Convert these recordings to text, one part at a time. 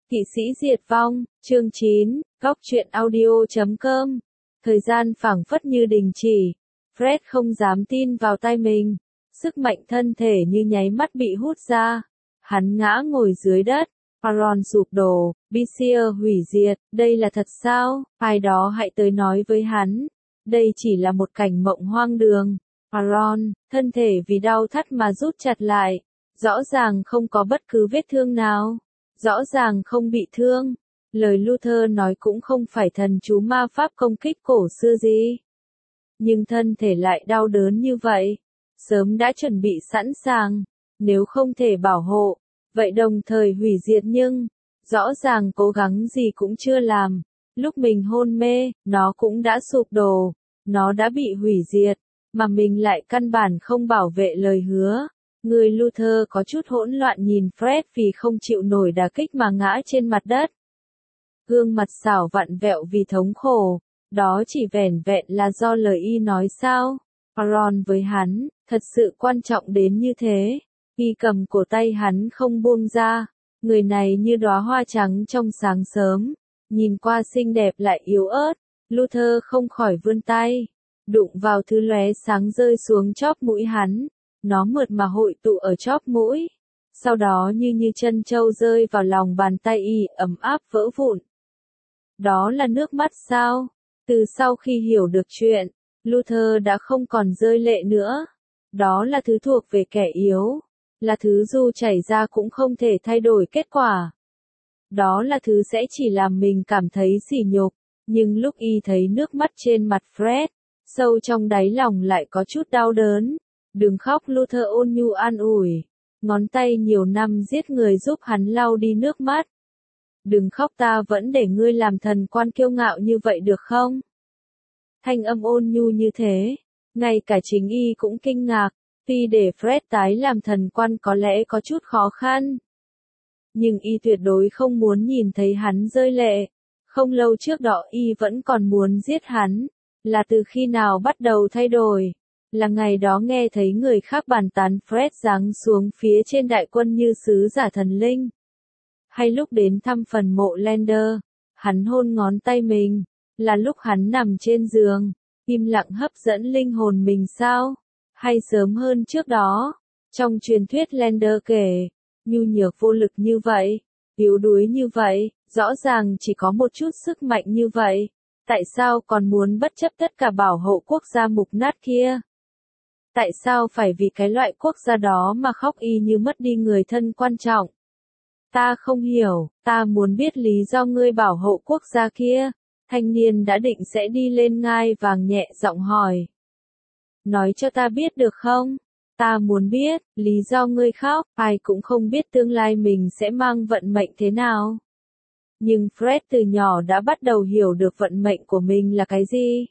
Kỵ sĩ diệt vong, chương 9, góc truyện audio.com. Thời gian phảng phất như đình chỉ. Fred không dám tin vào tai mình. Sức mạnh thân thể như nháy mắt bị hút ra. Hắn ngã ngồi dưới đất. Aron sụp đổ, Bishia hủy diệt, đây là thật sao? Ai đó hãy tới nói với hắn. Đây chỉ là một cảnh mộng hoang đường. Aron, thân thể vì đau thắt mà rút chặt lại. Rõ ràng không có bất cứ vết thương nào. Rõ ràng không bị thương. Lời Luther nói cũng không phải thần chú ma pháp công kích cổ xưa gì. Nhưng thân thể lại đau đớn như vậy. Sớm đã chuẩn bị sẵn sàng. Nếu không thể bảo hộ, vậy đồng thời hủy diệt nhưng, rõ ràng cố gắng gì cũng chưa làm. Lúc mình hôn mê, nó cũng đã sụp đổ. Nó đã bị hủy diệt, mà mình lại căn bản không bảo vệ lời hứa. Người Luther có chút hỗn loạn nhìn Fred vì không chịu nổi đả kích mà ngã trên mặt đất. Gương mặt xảo vặn vẹo vì thống khổ. Đó chỉ vẻn vẹn là do lời y nói sao? Aron với hắn, thật sự quan trọng đến như thế. Y cầm cổ tay hắn không buông ra. Người này như đóa hoa trắng trong sáng sớm. Nhìn qua xinh đẹp lại yếu ớt. Luther không khỏi vươn tay. Đụng vào thứ lóe sáng rơi xuống chóp mũi hắn. Nó mượt mà hội tụ ở chóp mũi. Sau đó như chân trâu rơi vào lòng bàn tay y ấm áp vỡ vụn. Đó là nước mắt sao? Từ sau khi hiểu được chuyện, Luther đã không còn rơi lệ nữa. Đó là thứ thuộc về kẻ yếu. Là thứ dù chảy ra cũng không thể thay đổi kết quả. Đó là thứ sẽ chỉ làm mình cảm thấy sỉ nhục. Nhưng lúc y thấy nước mắt trên mặt Fred, sâu trong đáy lòng lại có chút đau đớn. Đừng khóc, Luther ôn nhu an ủi. Ngón tay nhiều năm giết người giúp hắn lau đi nước mắt. Đừng khóc, ta vẫn để ngươi làm thần quan kiêu ngạo như vậy được không? Thanh âm ôn nhu như thế. Ngay cả chính y cũng kinh ngạc. Tuy để Fred tái làm thần quan có lẽ có chút khó khăn. Nhưng y tuyệt đối không muốn nhìn thấy hắn rơi lệ. Không lâu trước đó y vẫn còn muốn giết hắn. Là từ khi nào bắt đầu thay đổi? Là ngày đó nghe thấy người khác bàn tán Fred giáng xuống phía trên đại quân như sứ giả thần linh. Hay lúc đến thăm phần mộ Lander, hắn hôn ngón tay mình. Là lúc hắn nằm trên giường, im lặng hấp dẫn linh hồn mình sao? Hay sớm hơn trước đó? Trong truyền thuyết Lander kể, nhu nhược vô lực như vậy, yếu đuối như vậy, rõ ràng chỉ có một chút sức mạnh như vậy. Tại sao còn muốn bất chấp tất cả bảo hộ quốc gia mục nát kia? Tại sao phải vì cái loại quốc gia đó mà khóc y như mất đi người thân quan trọng? Ta không hiểu, ta muốn biết lý do ngươi bảo hộ quốc gia kia. Thanh niên đã định sẽ đi lên ngai vàng nhẹ giọng hỏi. Nói cho ta biết được không? Ta muốn biết, lý do ngươi khóc, ai cũng không biết tương lai mình sẽ mang vận mệnh thế nào. Nhưng Fred từ nhỏ đã bắt đầu hiểu được vận mệnh của mình là cái gì.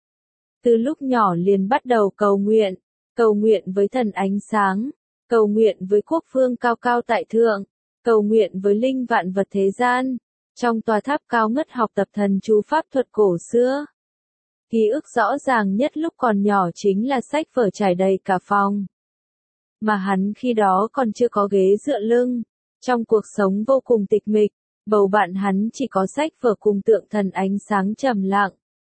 Từ lúc nhỏ liền bắt đầu cầu nguyện với thần ánh sáng, cầu nguyện với quốc phương cao cao tại thượng, cầu nguyện với linh vạn vật thế gian. Trong tòa tháp cao ngất học tập thần chú pháp thuật cổ xưa. Ký ức rõ ràng nhất lúc còn nhỏ chính là sách vở trải đầy cả phòng. Mà hắn khi đó còn chưa có ghế dựa lưng. Trong cuộc sống vô cùng tịch mịch, bầu bạn hắn chỉ có sách vở cùng tượng thần ánh sáng trầm lặng.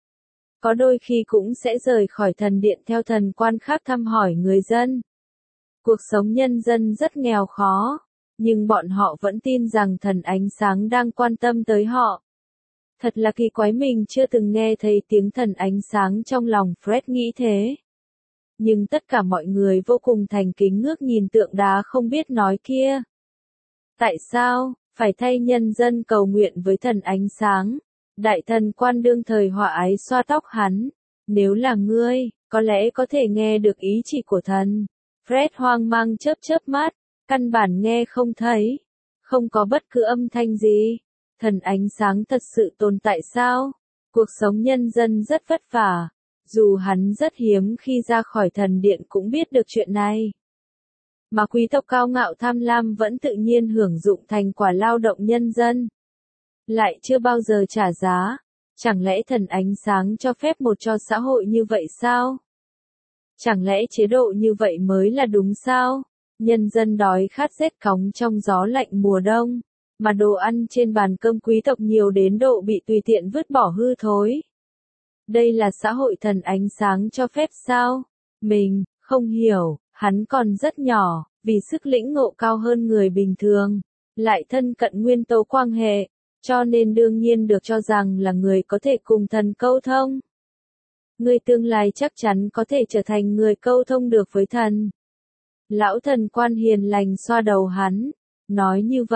Có đôi khi cũng sẽ rời khỏi thần điện theo thần quan khác thăm hỏi người dân. Cuộc sống nhân dân rất nghèo khó. Nhưng bọn họ vẫn tin rằng thần ánh sáng đang quan tâm tới họ. Thật là kỳ quái, mình chưa từng nghe thấy tiếng thần ánh sáng, trong lòng Fred nghĩ thế. Nhưng tất cả mọi người vô cùng thành kính ngước nhìn tượng đá không biết nói kia. Tại sao, phải thay nhân dân cầu nguyện với thần ánh sáng? Đại thần quan đương thời hòa ái xoa tóc hắn. Nếu là ngươi, có lẽ có thể nghe được ý chỉ của thần. Fred hoang mang chớp mắt. Căn bản nghe không thấy, không có bất cứ âm thanh gì. Thần ánh sáng thật sự tồn tại sao? Cuộc sống nhân dân rất vất vả. Dù hắn rất hiếm khi ra khỏi thần điện cũng biết được chuyện này. Mà quý tộc cao ngạo tham lam vẫn tự nhiên hưởng dụng thành quả lao động nhân dân. Lại chưa bao giờ trả giá. Chẳng lẽ thần ánh sáng cho phép một cho xã hội như vậy sao? Chẳng lẽ chế độ như vậy mới là đúng sao? Nhân dân đói khát rét cóng trong gió lạnh mùa đông. mà đồ ăn trên bàn cơm quý tộc nhiều đến độ bị tùy tiện vứt bỏ hư thối. Đây là xã hội thần ánh sáng cho phép sao? Mình không hiểu, hắn còn rất nhỏ, vì sức lĩnh ngộ cao hơn người bình thường, lại thân cận nguyên tố quang hệ, cho nên đương nhiên được cho rằng là người có thể cùng thần câu thông. Người tương lai chắc chắn có thể trở thành người câu thông được với thần. Lão thần quan hiền lành xoa đầu hắn, nói như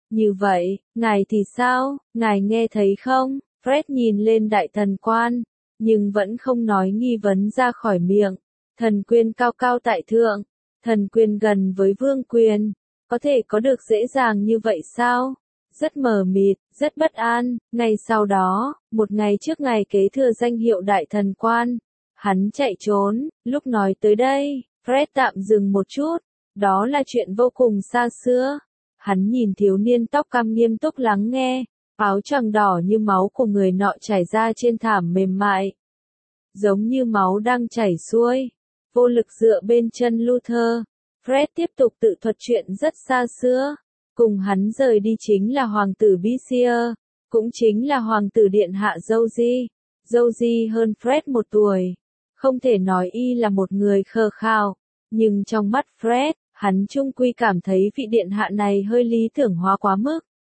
vậy, ngài thì sao, ngài nghe thấy không? Fred nhìn lên đại thần quan, nhưng vẫn không nói nghi vấn ra khỏi miệng. Thần quyền cao cao tại thượng, thần quyền gần với vương quyền, có thể có được dễ dàng như vậy sao? Rất mờ mịt, rất bất an. Ngày sau đó, một ngày trước ngày kế thừa danh hiệu đại thần quan, hắn chạy trốn. Lúc nói tới đây, Fred tạm dừng một chút, đó là chuyện vô cùng xa xưa. Hắn nhìn thiếu niên tóc cam nghiêm túc lắng nghe, áo choàng đỏ như máu của người nọ chảy ra trên thảm mềm mại, giống như máu đang chảy xuôi, vô lực dựa bên chân Luther. Fred tiếp tục tự thuật chuyện rất xa xưa. Cùng hắn rời đi chính là hoàng tử Bisier, cũng chính là hoàng tử điện hạ Joji. Joji hơn Fred một tuổi, không thể nói y là một người khờ khạo, nhưng trong mắt Fred, hắn chung quy cảm thấy vị điện hạ này hơi lý tưởng hóa quá mức.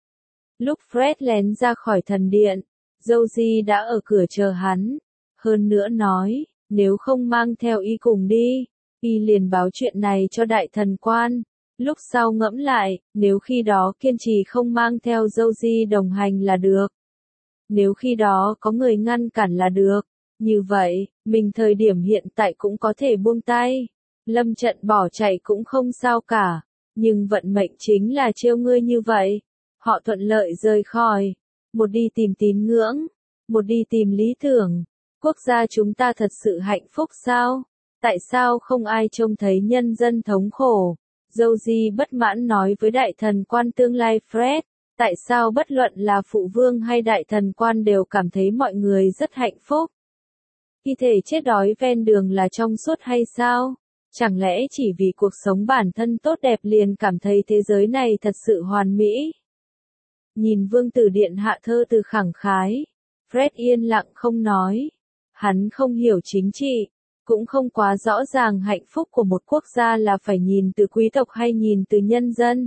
Lúc Fred lén ra khỏi thần điện, Joji đã ở cửa chờ hắn, hơn nữa nói, nếu không mang theo y cùng đi, y liền báo chuyện này cho đại thần quan. Lúc sau ngẫm lại, nếu khi đó kiên trì không mang theo Joji đồng hành là được. Nếu khi đó có người ngăn cản là được. Như vậy, mình thời điểm hiện tại cũng có thể buông tay. Lâm trận bỏ chạy cũng không sao cả. Nhưng vận mệnh chính là trêu ngươi như vậy. Họ thuận lợi rời khỏi. Một đi tìm tín ngưỡng. Một đi tìm lý tưởng. Quốc gia chúng ta thật sự hạnh phúc sao? Tại sao không ai trông thấy nhân dân thống khổ? Joji bất mãn nói với đại thần quan tương lai Fred, tại sao bất luận là phụ vương hay đại thần quan đều cảm thấy mọi người rất hạnh phúc? Thi thể chết đói ven đường là trong suốt hay sao? Chẳng lẽ chỉ vì cuộc sống bản thân tốt đẹp liền cảm thấy thế giới này thật sự hoàn mỹ? Nhìn vương tử điện hạ thơ từ khẳng khái, Fred yên lặng không nói. Hắn không hiểu chính trị, cũng không quá rõ ràng hạnh phúc của một quốc gia là phải nhìn từ quý tộc hay nhìn từ nhân dân.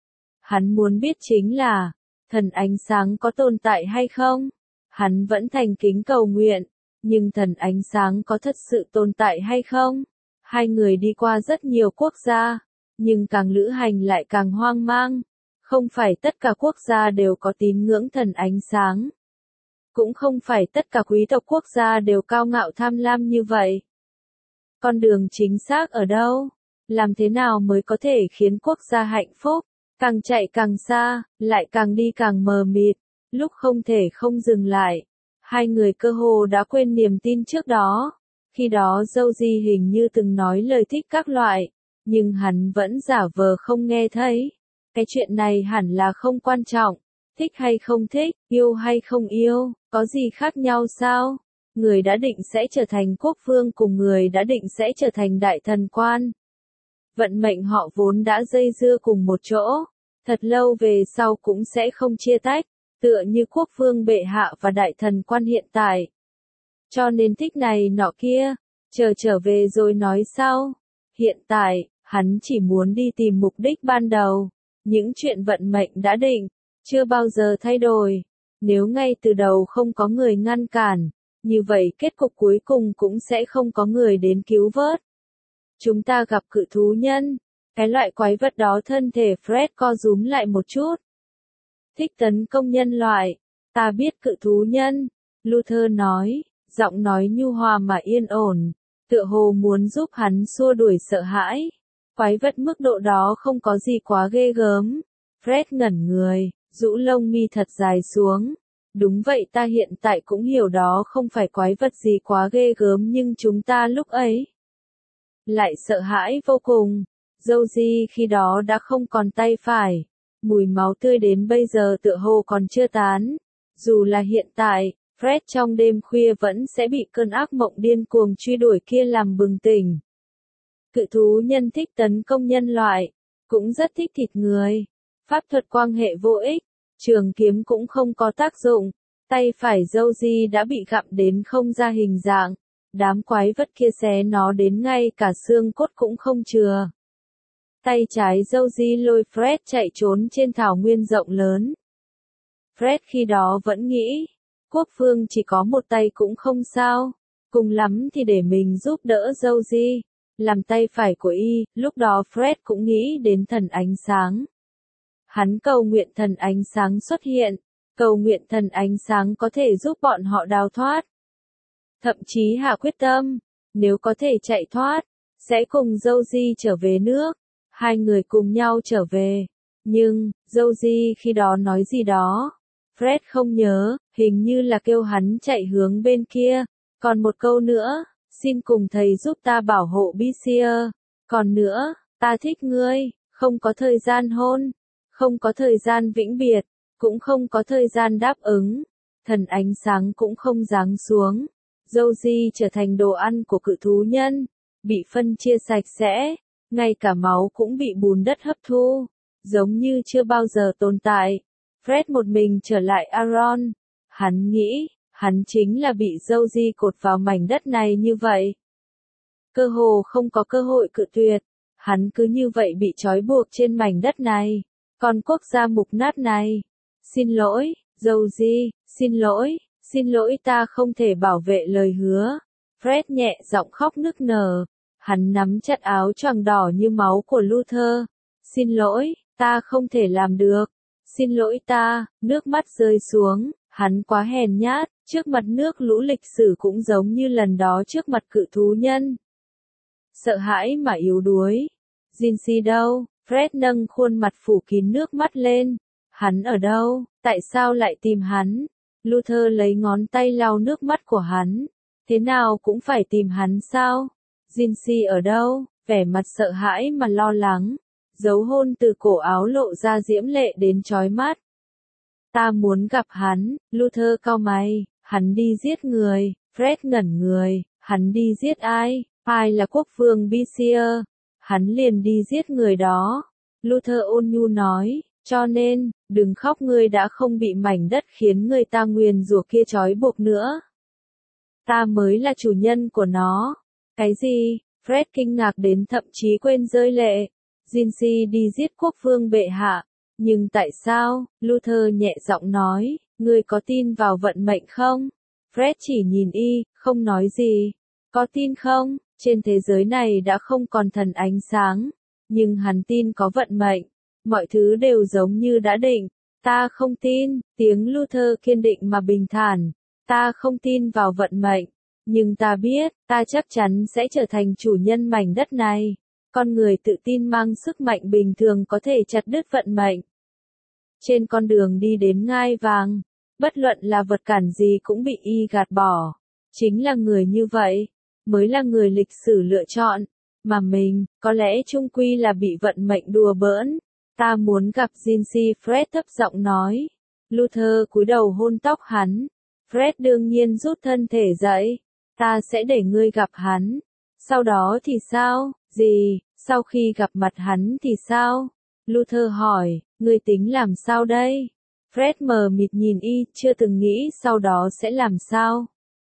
Hắn muốn biết chính là, thần ánh sáng có tồn tại hay không? Hắn vẫn thành kính cầu nguyện, nhưng thần ánh sáng có thật sự tồn tại hay không? Hai người đi qua rất nhiều quốc gia, nhưng càng lữ hành lại càng hoang mang. Không phải tất cả quốc gia đều có tín ngưỡng thần ánh sáng. Cũng không phải tất cả quý tộc quốc gia đều cao ngạo tham lam như vậy. Con đường chính xác ở đâu? Làm thế nào mới có thể khiến quốc gia hạnh phúc? Càng chạy càng xa, lại càng đi càng mờ mịt, lúc không thể không dừng lại. Hai người cơ hồ đã quên niềm tin trước đó. Khi đó Joji hình như từng nói lời thích các loại, nhưng hắn vẫn giả vờ không nghe thấy. Cái chuyện này hẳn là không quan trọng. Thích hay không thích, yêu hay không yêu, có gì khác nhau sao? Người đã định sẽ trở thành quốc vương cùng người đã định sẽ trở thành đại thần quan. Vận mệnh họ vốn đã dây dưa cùng một chỗ, thật lâu về sau cũng sẽ không chia tách, tựa như quốc vương bệ hạ và đại thần quan hiện tại. Cho nên thích này nọ kia, chờ trở về rồi nói sau. Hiện tại, hắn chỉ muốn đi tìm mục đích ban đầu. Những chuyện vận mệnh đã định, chưa bao giờ thay đổi. Nếu ngay từ đầu không có người ngăn cản, như vậy kết cục cuối cùng cũng sẽ không có người đến cứu vớt. Chúng ta gặp cự thú nhân. Cái loại quái vật đó thân thể Fred co rúm lại một chút. Thích tấn công nhân loại. Ta biết cự thú nhân. Luther nói, giọng nói nhu hòa mà yên ổn, tựa hồ muốn giúp hắn xua đuổi sợ hãi. Quái vật mức độ đó không có gì quá ghê gớm. Fred ngẩn người, rũ lông mi thật dài xuống. Đúng vậy, ta hiện tại cũng hiểu đó không phải quái vật gì quá ghê gớm, nhưng chúng ta lúc ấy lại sợ hãi vô cùng. Joji khi đó đã không còn tay phải. Mùi máu tươi đến bây giờ tựa hồ còn chưa tán. Dù là hiện tại, Fred trong đêm khuya vẫn sẽ bị cơn ác mộng điên cuồng truy đuổi kia làm bừng tỉnh. Cự thú nhân thích tấn công nhân loại, cũng rất thích thịt người. Pháp thuật quan hệ vô ích, trường kiếm cũng không có tác dụng, tay phải Joji đã bị gặm đến không ra hình dạng, đám quái vật kia xé nó đến ngay cả xương cốt cũng không chừa. Tay trái Joji lôi Fred chạy trốn trên thảo nguyên rộng lớn. Fred khi đó vẫn nghĩ, Quốc Phương chỉ có một tay cũng không sao, cùng lắm thì để mình giúp đỡ Joji, làm tay phải của y. Lúc đó Fred cũng nghĩ đến thần ánh sáng. Hắn cầu nguyện thần ánh sáng xuất hiện, cầu nguyện thần ánh sáng có thể giúp bọn họ đào thoát. Thậm chí hạ quyết tâm, nếu có thể chạy thoát, sẽ cùng Joji trở về nước. Hai người cùng nhau trở về. Nhưng, Joji khi đó nói gì đó? Fred không nhớ, hình như là kêu hắn chạy hướng bên kia. Còn một câu nữa, xin cùng thầy giúp ta bảo hộ Bisia. Còn nữa, ta thích ngươi, không có thời gian hôn, không có thời gian vĩnh biệt, cũng không có thời gian đáp ứng. Thần ánh sáng cũng không giáng xuống. Joji trở thành đồ ăn của cự thú nhân, bị phân chia sạch sẽ, ngay cả máu cũng bị bùn đất hấp thu, giống như chưa bao giờ tồn tại. Fred một mình trở lại Aron. Hắn nghĩ, hắn chính là bị Joji cột vào mảnh đất này như vậy. Cơ hồ không có cơ hội cự tuyệt, hắn cứ như vậy bị trói buộc trên mảnh đất này, con quốc gia mục nát này. Xin lỗi, Joji, xin lỗi ta không thể bảo vệ lời hứa. Fred nhẹ giọng khóc nức nở. Hắn nắm chặt áo choàng đỏ như máu của Luther. Xin lỗi, ta không thể làm được. Xin lỗi ta, nước mắt rơi xuống, hắn quá hèn nhát, trước mặt nước lũ lịch sử cũng giống như lần đó trước mặt cự thú nhân. Sợ hãi mà yếu đuối. Jinxie đâu? Fred nâng khuôn mặt phủ kín nước mắt lên. Hắn ở đâu? Tại sao lại tìm hắn? Luther lấy ngón tay lau nước mắt của hắn. Thế nào cũng phải tìm hắn sao? Jinxie ở đâu? Vẻ mặt sợ hãi mà lo lắng. Dấu hôn từ cổ áo lộ ra diễm lệ đến chói mắt. Ta muốn gặp hắn. Luther cau mày. Hắn đi giết người. Fred ngẩn người. Hắn đi giết ai? Ai là quốc vương Bisia? Hắn liền đi giết người đó. Luther ôn nhu nói. Cho nên, đừng khóc, ngươi đã không bị mảnh đất khiến người ta nguyền rủa kia trói buộc nữa. Ta mới là chủ nhân của nó. Cái gì? Fred kinh ngạc đến thậm chí quên rơi lệ. Jinxie đi giết quốc vương bệ hạ. Nhưng tại sao? Luther nhẹ giọng nói, ngươi có tin vào vận mệnh không? Fred chỉ nhìn y, không nói gì. Có tin không? Trên thế giới này đã không còn thần ánh sáng. Nhưng hắn tin có vận mệnh. Mọi thứ đều giống như đã định. Ta không tin, tiếng Luther kiên định mà bình thản. Ta không tin vào vận mệnh. Nhưng ta biết, ta chắc chắn sẽ trở thành chủ nhân mảnh đất này. Con người tự tin mang sức mạnh bình thường có thể chặt đứt vận mệnh. Trên con đường đi đến ngai vàng, bất luận là vật cản gì cũng bị y gạt bỏ. Chính là người như vậy, mới là người lịch sử lựa chọn. Mà mình, có lẽ chung quy là bị vận mệnh đùa bỡn. Ta muốn gặp Jinxie, Fred thấp giọng nói. Luther cúi đầu hôn tóc hắn. Fred đương nhiên rút thân thể dậy. Ta sẽ để ngươi gặp hắn. Sau đó thì sao? Gì? Sau khi gặp mặt hắn thì sao? Luther hỏi, ngươi tính làm sao đây? Fred mờ mịt nhìn y, chưa từng nghĩ sau đó sẽ làm sao.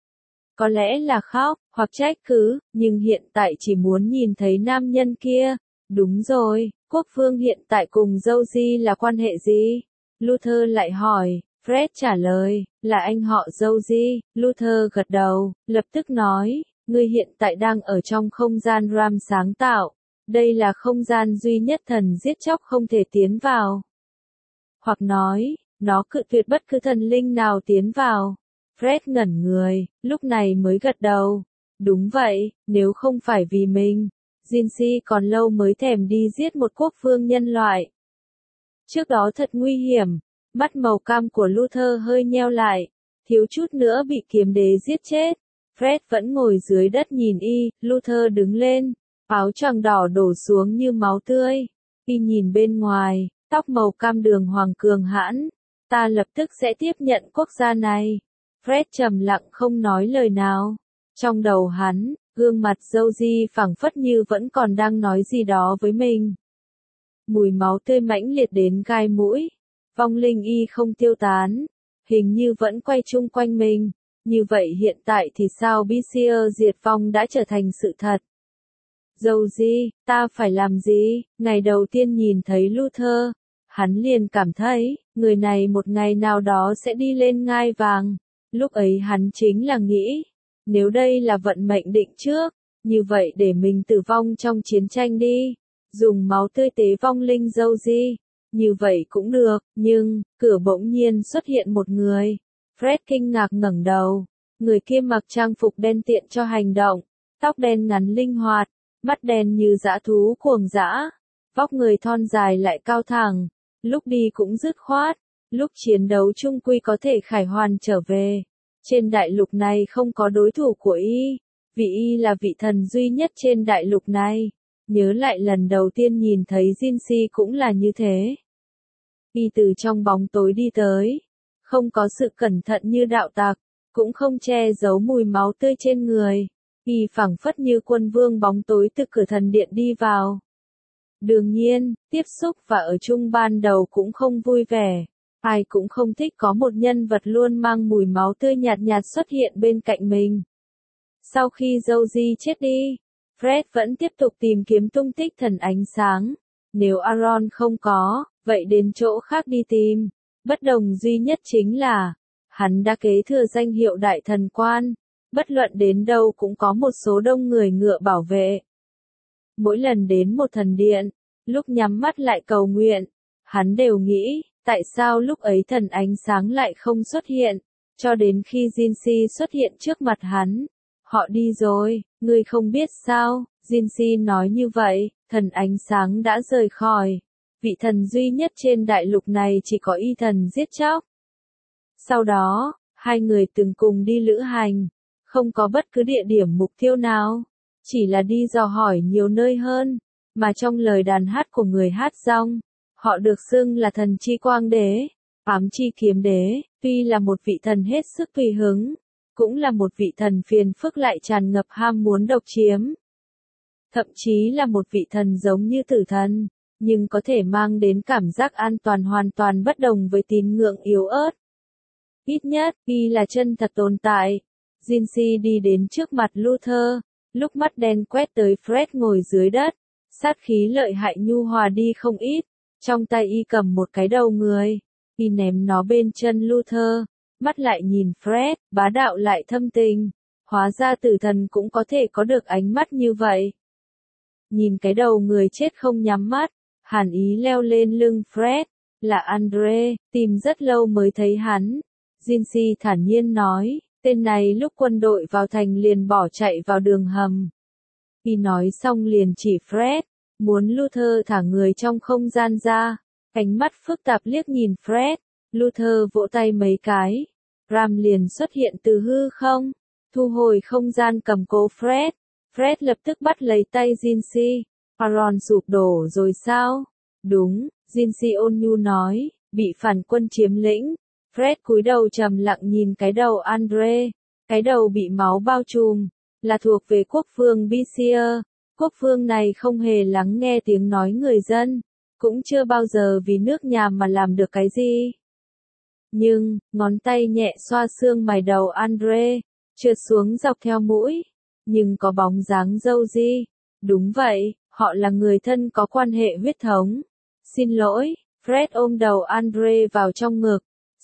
Có lẽ là khóc, hoặc trách cứ, nhưng hiện tại chỉ muốn nhìn thấy nam nhân kia. Đúng rồi, quốc vương hiện tại cùng Joji là quan hệ gì? Luther lại hỏi. Fred trả lời, là anh họ Joji. Luther gật đầu, lập tức nói, ngươi hiện tại đang ở trong không gian Ram sáng tạo. Đây là không gian duy nhất thần giết chóc không thể tiến vào. Hoặc nói, nó cự tuyệt bất cứ thần linh nào tiến vào. Fred ngẩn người, lúc này mới gật đầu. Đúng vậy, nếu không phải vì mình, Jinxie còn lâu mới thèm đi giết một quốc vương nhân loại. Trước đó thật nguy hiểm. Mắt màu cam của Luther hơi nheo lại, thiếu chút nữa bị kiếm đế giết chết. Fred vẫn ngồi dưới đất nhìn y. Luther đứng lên, áo choàng đỏ đổ xuống như máu tươi. Y nhìn bên ngoài, tóc màu cam đường hoàng cường hãn. Ta lập tức sẽ tiếp nhận quốc gia này. Fred trầm lặng không nói lời nào. Trong đầu hắn, gương mặt Joji phảng phất như vẫn còn đang nói gì đó với mình. mùi máu tươi mãnh liệt đến gai mũi. Vong linh y không tiêu tán, hình như vẫn quay chung quanh mình. Như vậy hiện tại thì sao BCR diệt vong đã trở thành sự thật. Dầu gì, ta phải làm gì? Ngày đầu tiên nhìn thấy Luther, hắn liền cảm thấy, người này một ngày nào đó sẽ đi lên ngai vàng. Lúc ấy hắn chính là nghĩ, nếu đây là vận mệnh định trước, như vậy để mình tử vong trong chiến tranh đi, dùng máu tươi tế vong linh dâu gì, như vậy cũng được, nhưng, cửa bỗng nhiên xuất hiện một người. Fred kinh ngạc ngẩng đầu, người kia mặc trang phục đen tiện cho hành động, tóc đen ngắn linh hoạt, mắt đen như dã thú cuồng dã, vóc người thon dài lại cao thẳng, lúc đi cũng dứt khoát, lúc chiến đấu chung quy có thể khải hoàn trở về. Trên đại lục này không có đối thủ của y, vì y là vị thần duy nhất trên đại lục này. Nhớ lại lần đầu tiên nhìn thấy Jinxie cũng là như thế. Y từ trong bóng tối đi tới, không có sự cẩn thận như đạo tặc, cũng không che giấu mùi máu tươi trên người. Y phảng phất như quân vương bóng tối từ cửa thần điện đi vào. Đương nhiên, tiếp xúc và ở chung ban đầu cũng không vui vẻ. Ai cũng không thích có một nhân vật luôn mang mùi máu tươi nhạt nhạt xuất hiện bên cạnh mình. Sau khi Josie chết đi, Fred vẫn tiếp tục tìm kiếm tung tích thần ánh sáng. Nếu Aaron không có, vậy đến chỗ khác đi tìm. Bất đồng duy nhất chính là, hắn đã kế thừa danh hiệu đại thần quan. Bất luận đến đâu cũng có một số đông người ngựa bảo vệ. Mỗi lần đến một thần điện, lúc nhắm mắt lại cầu nguyện, hắn đều nghĩ, tại sao lúc ấy thần ánh sáng lại không xuất hiện, cho đến khi Jinxie xuất hiện trước mặt hắn. Họ đi rồi, ngươi không biết sao, Jinxie nói như vậy, thần ánh sáng đã rời khỏi. Vị thần duy nhất trên đại lục này chỉ có y thần giết chóc. Sau đó, hai người từng cùng đi lữ hành, không có bất cứ địa điểm mục tiêu nào, chỉ là đi dò hỏi nhiều nơi hơn, mà trong lời đàn hát của người hát rong, họ được xưng là thần chi quang đế, ám chi kiếm đế, tuy là một vị thần hết sức tùy hứng, cũng là một vị thần phiền phức lại tràn ngập ham muốn độc chiếm. Thậm chí là một vị thần giống như tử thần, nhưng có thể mang đến cảm giác an toàn hoàn toàn bất đồng với tín ngưỡng yếu ớt. Ít nhất, y là chân thật tồn tại. Jinxie đi đến trước mặt Luther, lúc mắt đen quét tới Fred ngồi dưới đất, sát khí lợi hại nhu hòa đi không ít, trong tay y cầm một cái đầu người, y ném nó bên chân Luther, mắt lại nhìn Fred, bá đạo lại thâm tình, hóa ra tử thần cũng có thể có được ánh mắt như vậy. Nhìn cái đầu người chết không nhắm mắt, hàn ý leo lên lưng Fred, là Andre, tìm rất lâu mới thấy hắn. Jinxie thản nhiên nói, tên này lúc quân đội vào thành liền bỏ chạy vào đường hầm. Y nói xong liền chỉ Fred, muốn Luther thả người trong không gian ra, ánh mắt phức tạp liếc nhìn Fred, Luther vỗ tay mấy cái, Ram liền xuất hiện từ hư không, thu hồi không gian cầm cố Fred. Fred lập tức bắt lấy tay Jinxie, Aaron sụp đổ rồi sao? Đúng, Jinxie ôn nhu nói, bị phản quân chiếm lĩnh. Fred cúi đầu trầm lặng nhìn cái đầu Andre, cái đầu bị máu bao trùm, là thuộc về quốc vương BCR. Quốc vương này không hề lắng nghe tiếng nói người dân, cũng chưa bao giờ vì nước nhà mà làm được cái gì. Nhưng, ngón tay nhẹ xoa xương mày đầu Andre, trượt xuống dọc theo mũi, nhưng có bóng dáng dâu gì. Đúng vậy, họ là người thân có quan hệ huyết thống. Xin lỗi, Fred ôm đầu Andre vào trong ngực.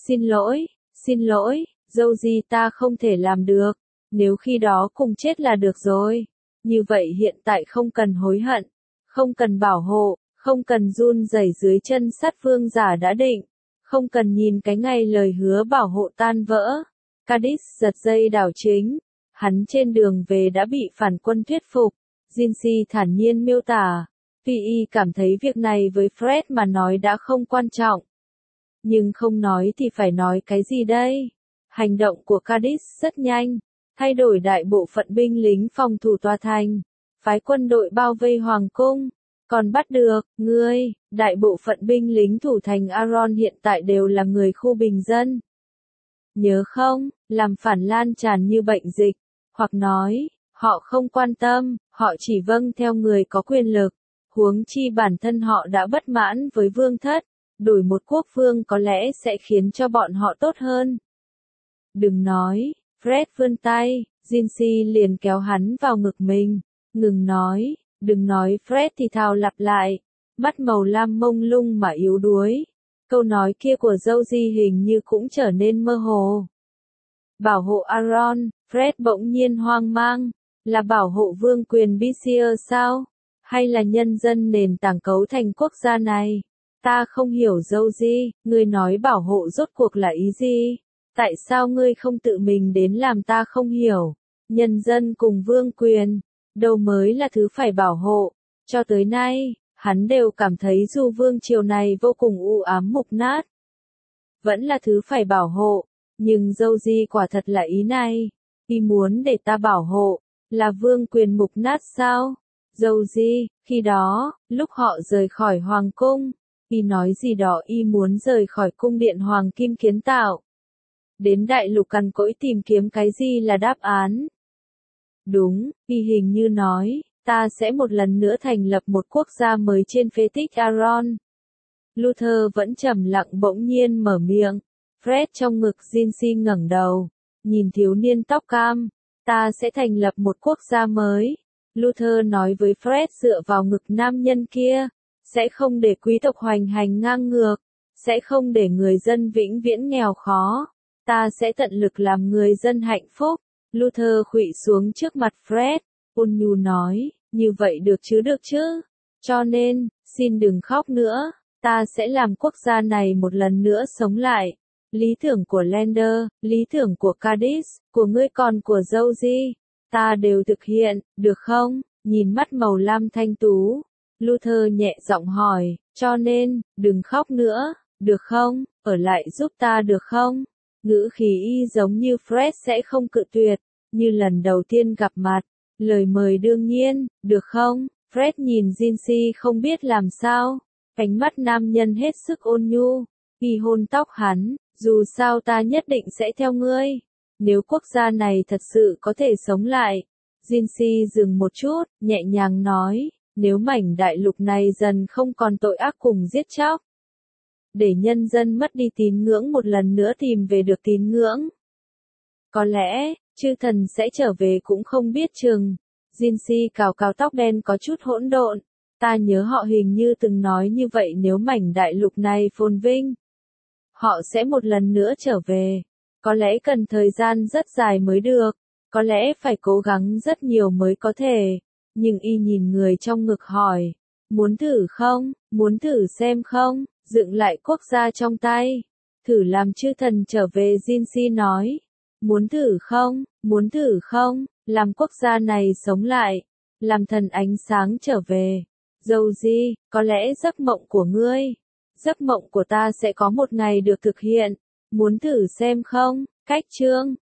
Xin lỗi, dâu gì ta không thể làm được, nếu khi đó cùng chết là được rồi. Như vậy hiện tại không cần hối hận, không cần bảo hộ, không cần run rẩy dưới chân sát vương giả đã định, không cần nhìn cái ngày lời hứa bảo hộ tan vỡ. Cadiz giật dây đảo chính, hắn trên đường về đã bị phản quân thuyết phục. Jinxie thản nhiên miêu tả, tuy y cảm thấy việc này với Fred mà nói đã không quan trọng. Nhưng không nói thì phải nói cái gì đây? Hành động của Cadiz rất nhanh, thay đổi đại bộ phận binh lính phòng thủ tòa thành, phái quân đội bao vây hoàng cung, còn bắt được, đại bộ phận binh lính thủ thành Aaron hiện tại đều là người khu bình dân. Nhớ không, làm phản lan tràn như bệnh dịch, hoặc nói, họ không quan tâm, họ chỉ vâng theo người có quyền lực, Huống chi bản thân họ đã bất mãn với vương thất, đổi một quốc vương có lẽ sẽ khiến cho bọn họ tốt hơn. Đừng nói, Fred vươn tay, Jinxie liền kéo hắn vào ngực mình. Ngừng nói, đừng nói, Fred thì thào lặp lại, mắt màu lam mông lung mà yếu đuối. Câu nói kia của Joji hình như cũng trở nên mơ hồ. Bảo hộ Aaron, Fred bỗng nhiên hoang mang, là bảo hộ vương quyền Bishir sao? Hay là nhân dân nền tảng cấu thành quốc gia này? Ta không hiểu Joji, ngươi nói bảo hộ rốt cuộc là ý gì? Tại sao ngươi không tự mình đến làm ta không hiểu? Nhân dân cùng vương quyền, đâu mới là thứ phải bảo hộ? Cho tới nay, hắn đều cảm thấy dù vương triều này vô cùng u ám mục nát, vẫn là thứ phải bảo hộ. Nhưng Joji quả thật là ý này. Y muốn để ta bảo hộ, là vương quyền mục nát sao? Joji, khi đó, lúc họ rời khỏi hoàng cung, y nói gì đó y muốn rời khỏi cung điện hoàng kim kiến tạo. Đến đại lục cằn cỗi tìm kiếm cái gì là đáp án. Đúng, y hình như nói, ta sẽ một lần nữa thành lập một quốc gia mới trên phế tích Aaron. Luther vẫn trầm lặng bỗng nhiên mở miệng. Fred trong ngực Jinxie ngẩng đầu, nhìn thiếu niên tóc cam. Ta sẽ thành lập một quốc gia mới. Luther nói với Fred dựa vào ngực nam nhân kia. Sẽ không để quý tộc hoành hành ngang ngược. Sẽ không để người dân vĩnh viễn nghèo khó. Ta sẽ tận lực làm người dân hạnh phúc. Luther khuỵu xuống trước mặt Fred. Ôn nhu nói, như vậy được chứ. Cho nên, xin đừng khóc nữa. Ta sẽ làm quốc gia này một lần nữa sống lại. Lý tưởng của Lander, lý tưởng của Cadiz, của ngươi còn của Joji, ta đều thực hiện, được không? Nhìn mắt màu lam thanh tú, Luther nhẹ giọng hỏi, cho nên, đừng khóc nữa, được không? Ở lại giúp ta được không? Ngữ khí y giống như Fred sẽ không cự tuyệt, như lần đầu tiên gặp mặt. Lời mời đương nhiên, được không? Fred nhìn Jinxie không biết làm sao. Ánh mắt nam nhân hết sức ôn nhu. Y hôn tóc hắn, dù sao ta nhất định sẽ theo ngươi. Nếu quốc gia này thật sự có thể sống lại. Jinxie dừng một chút, nhẹ nhàng nói, nếu mảnh đại lục này dần không còn tội ác cùng giết chóc. Để nhân dân mất đi tín ngưỡng một lần nữa tìm về được tín ngưỡng. Có lẽ, chư thần sẽ trở về cũng không biết chừng. Jinxie cào cào tóc đen có chút hỗn độn. Ta nhớ họ hình như từng nói như vậy nếu mảnh đại lục này phồn vinh. Họ sẽ một lần nữa trở về. Có lẽ cần thời gian rất dài mới được. Có lẽ phải cố gắng rất nhiều mới có thể. Nhưng y nhìn người trong ngực hỏi. Muốn thử không? Muốn thử xem không? Dựng lại quốc gia trong tay. Thử làm chư thần trở về, Jinxie nói. Muốn thử không? Muốn thử không? Làm quốc gia này sống lại. Làm thần ánh sáng trở về. Joji, có lẽ giấc mộng của ngươi, giấc mộng của ta sẽ có một ngày được thực hiện. Muốn thử xem không? Cách chương